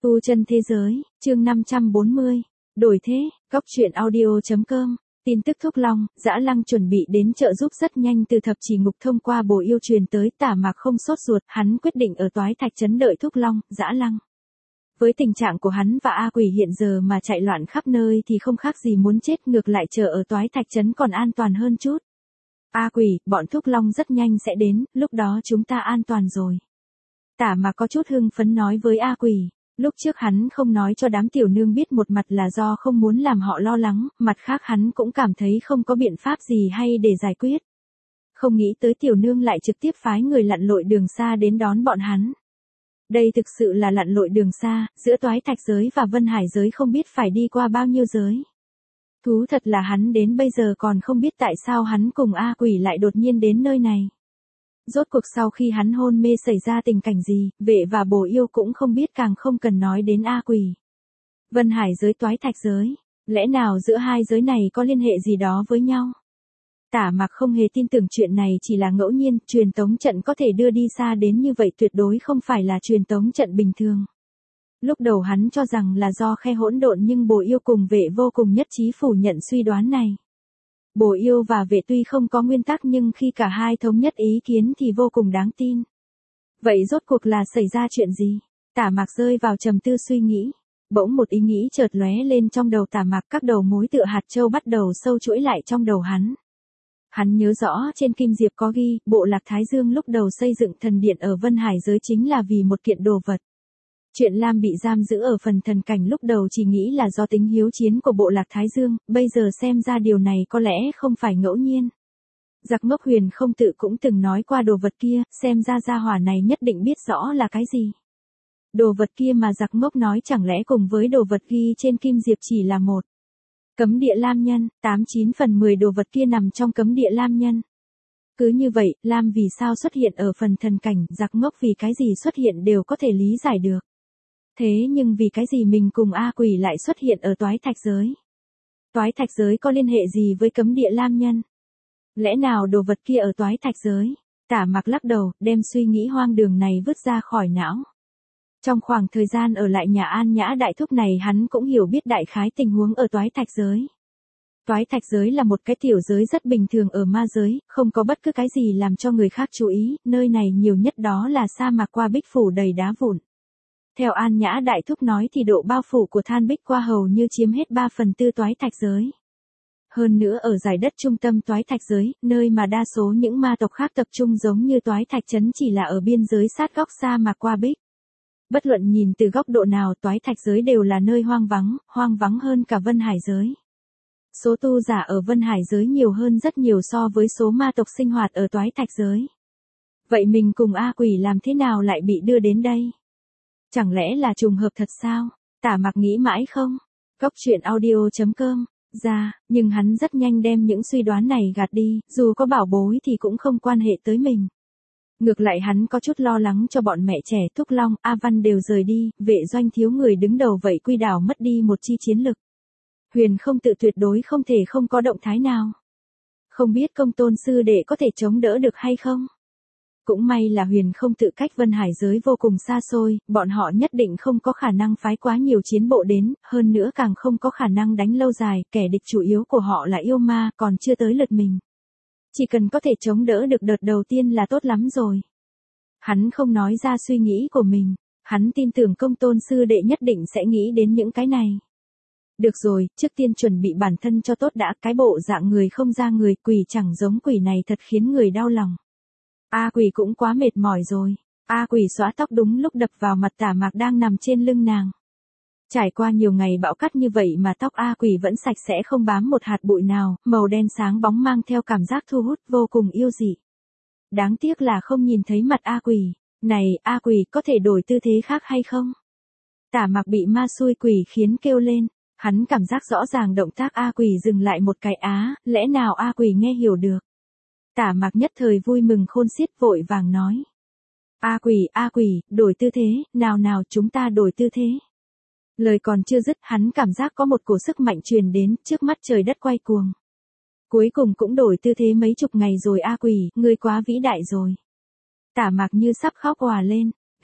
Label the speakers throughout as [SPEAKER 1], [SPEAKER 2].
[SPEAKER 1] Tu chân thế giới, chương 540. Đổi thế, góc truyện audio.com. Tin tức Thúc Long, Dã Lăng chuẩn bị đến trợ giúp rất nhanh từ thập chỉ ngục thông qua Bồ Yêu truyền tới. Tả Mạc không sốt ruột, hắn quyết định ở Toái Thạch trấn đợi Thúc Long, Dã Lăng. Với tình trạng của hắn và A Quỷ hiện giờ mà chạy loạn khắp nơi thì không khác gì muốn chết, ngược lại chờ ở Toái Thạch trấn còn an toàn hơn chút. A Quỷ, bọn Thúc Long rất nhanh sẽ đến, lúc đó chúng ta an toàn rồi. Tả Mạc có chút hưng phấn nói với A Quỷ. Lúc trước hắn không nói cho đám tiểu nương biết, một mặt là do không muốn làm họ lo lắng, mặt khác hắn cũng cảm thấy không có biện pháp gì hay để giải quyết. Không nghĩ tới tiểu nương lại trực tiếp phái người lặn lội đường xa đến đón bọn hắn. Đây thực sự là lặn lội đường xa, giữa Toái Thạch giới và Vân Hải giới không biết phải đi qua bao nhiêu giới. Thú thật là hắn đến bây giờ còn không biết tại sao hắn cùng A Quỷ lại đột nhiên đến nơi này. Rốt cuộc sau khi hắn hôn mê xảy ra tình cảnh gì, Vệ và Bồ Yêu cũng không biết, càng không cần nói đến A Quỷ. Vân Hải giới, Toái Thạch giới, lẽ nào giữa hai giới này có liên hệ gì đó với nhau? Tả Mạc không hề tin tưởng chuyện này chỉ là ngẫu nhiên, truyền tống trận có thể đưa đi xa đến như vậy tuyệt đối không phải là truyền tống trận bình thường. Lúc đầu hắn cho rằng là do khe hỗn độn, nhưng Bồ Yêu cùng Vệ vô cùng nhất trí phủ nhận suy đoán này. Bồ Yêu và Vệ tuy không có nguyên tắc nhưng khi cả hai thống nhất ý kiến thì vô cùng đáng tin. Vậy rốt cuộc là xảy ra chuyện gì? Tả Mạc rơi vào trầm tư suy nghĩ. Bỗng một ý nghĩ chợt lóe lên trong đầu Tả Mạc, các đầu mối tựa hạt châu bắt đầu sâu chuỗi lại trong đầu hắn. Hắn nhớ rõ trên Kim Diệp có ghi, Bộ Lạc Thái Dương lúc đầu xây dựng thần điện ở Vân Hải giới chính là vì một kiện đồ vật. Chuyện Lam bị giam giữ ở phần thần cảnh lúc đầu chỉ nghĩ là do tính hiếu chiến của Bộ Lạc Thái Dương, bây giờ xem ra điều này có lẽ không phải ngẫu nhiên. Giặc ngốc Huyền Không Tự cũng từng nói qua đồ vật kia, xem ra gia hỏa này nhất định biết rõ là cái gì. Đồ vật kia mà giặc ngốc nói chẳng lẽ cùng với đồ vật ghi trên Kim Diệp chỉ là một. Cấm địa Lam Nhân, 89 phần 10 đồ vật kia nằm trong cấm địa Lam Nhân. Cứ như vậy, Lam vì sao xuất hiện ở phần thần cảnh, giặc ngốc vì cái gì xuất hiện đều có thể lý giải được. Thế nhưng vì cái gì mình cùng A Quỷ lại xuất hiện ở Toái Thạch giới? Toái Thạch giới có liên hệ gì với cấm địa Lam Nhân? Lẽ nào đồ vật kia ở Toái Thạch giới? Tả Mạc lắc đầu, đem suy nghĩ hoang đường này vứt ra khỏi não. Trong khoảng thời gian ở lại nhà An Nhã đại thúc này, hắn cũng hiểu biết đại khái tình huống ở Toái Thạch giới. Toái Thạch giới là một cái tiểu giới rất bình thường ở ma giới, không có bất cứ cái gì làm cho người khác chú ý, nơi này nhiều nhất đó là sa mạc qua bích phủ đầy đá vụn. Theo An Nhã đại thúc nói thì độ bao phủ của than bích qua hầu như chiếm hết 3/4 Toái Thạch giới. Hơn nữa ở giải đất trung tâm Toái Thạch giới, nơi mà đa số những ma tộc khác tập trung giống như Toái Thạch trấn chỉ là ở biên giới sát góc sa mạc qua bích. Bất luận nhìn từ góc độ nào, Toái Thạch giới đều là nơi hoang vắng hơn cả Vân Hải giới. Số tu giả ở Vân Hải giới nhiều hơn rất nhiều so với số ma tộc sinh hoạt ở Toái Thạch giới. Vậy mình cùng A Quỷ làm thế nào lại bị đưa đến đây? Chẳng lẽ là trùng hợp thật sao? Tả Mạc nghĩ mãi không? Góc truyện audio.com ra, nhưng hắn rất nhanh đem những suy đoán này gạt đi, dù có bảo bối thì cũng không quan hệ tới mình. Ngược lại hắn có chút lo lắng cho bọn mẹ trẻ Thúc Long, A Văn đều rời đi, Vệ doanh thiếu người đứng đầu vậy Quy Đảo mất đi một chi chiến lực. Huyền Không Tự tuyệt đối không thể không có động thái nào. Không biết Công Tôn sư đệ có thể chống đỡ được hay không? Cũng may là Huyền Không Tự cách Vân Hải giới vô cùng xa xôi, bọn họ nhất định không có khả năng phái quá nhiều chiến bộ đến, hơn nữa càng không có khả năng đánh lâu dài, kẻ địch chủ yếu của họ là yêu ma, còn chưa tới lượt mình. Chỉ cần có thể chống đỡ được đợt đầu tiên là tốt lắm rồi. Hắn không nói ra suy nghĩ của mình, hắn tin tưởng Công Tôn sư đệ nhất định sẽ nghĩ đến những cái này. Được rồi, trước tiên chuẩn bị bản thân cho tốt đã, cái bộ dạng người không ra người, quỷ chẳng giống quỷ này thật khiến người đau lòng. A Quỷ cũng quá mệt mỏi rồi. A Quỷ xóa tóc đúng lúc đập vào mặt Tả Mạc đang nằm trên lưng nàng. Trải qua nhiều ngày bão cát như vậy mà tóc A Quỷ vẫn sạch sẽ không bám một hạt bụi nào, màu đen sáng bóng mang theo cảm giác thu hút vô cùng yêu dị. Đáng tiếc là không nhìn thấy mặt A Quỷ. Này, A Quỷ có thể đổi tư thế khác hay không? Tả Mạc bị ma xui quỷ khiến kêu lên. Hắn cảm giác rõ ràng động tác A Quỷ dừng lại một cái, lẽ nào A Quỷ nghe hiểu được? Tả Mạc nhất thời vui mừng khôn xiết, vội vàng nói. A Quỷ, đổi tư thế, nào chúng ta đổi tư thế. Lời còn chưa dứt, hắn cảm giác có một cổ sức mạnh truyền đến, trước mắt trời đất quay cuồng. Cuối cùng cũng đổi tư thế mấy chục ngày rồi A Quỷ, ngươi quá vĩ đại rồi. Tả Mạc như sắp khóc òa lên,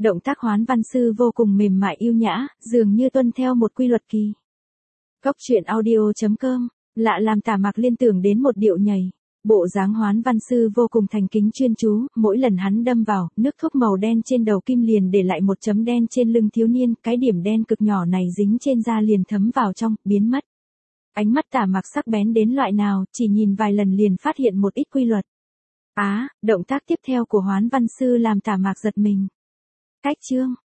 [SPEAKER 1] Động tác Hoán Văn Sư vô cùng mềm mại yêu nhã, dường như tuân theo một quy luật kỳ. Cốc truyện audio.com, lạ làm Tả Mạc liên tưởng đến một điệu nhảy. Bộ dáng Hoán Văn Sư vô cùng thành kính chuyên chú, mỗi lần hắn đâm vào, nước thuốc màu đen trên đầu kim liền để lại một chấm đen trên lưng thiếu niên, cái điểm đen cực nhỏ này dính trên da liền thấm vào trong, biến mất. Ánh mắt Tả Mạc sắc bén đến loại nào, chỉ nhìn vài lần liền phát hiện một ít quy luật. Động tác tiếp theo của Hoán Văn Sư làm Tả Mạc giật mình. Cách chương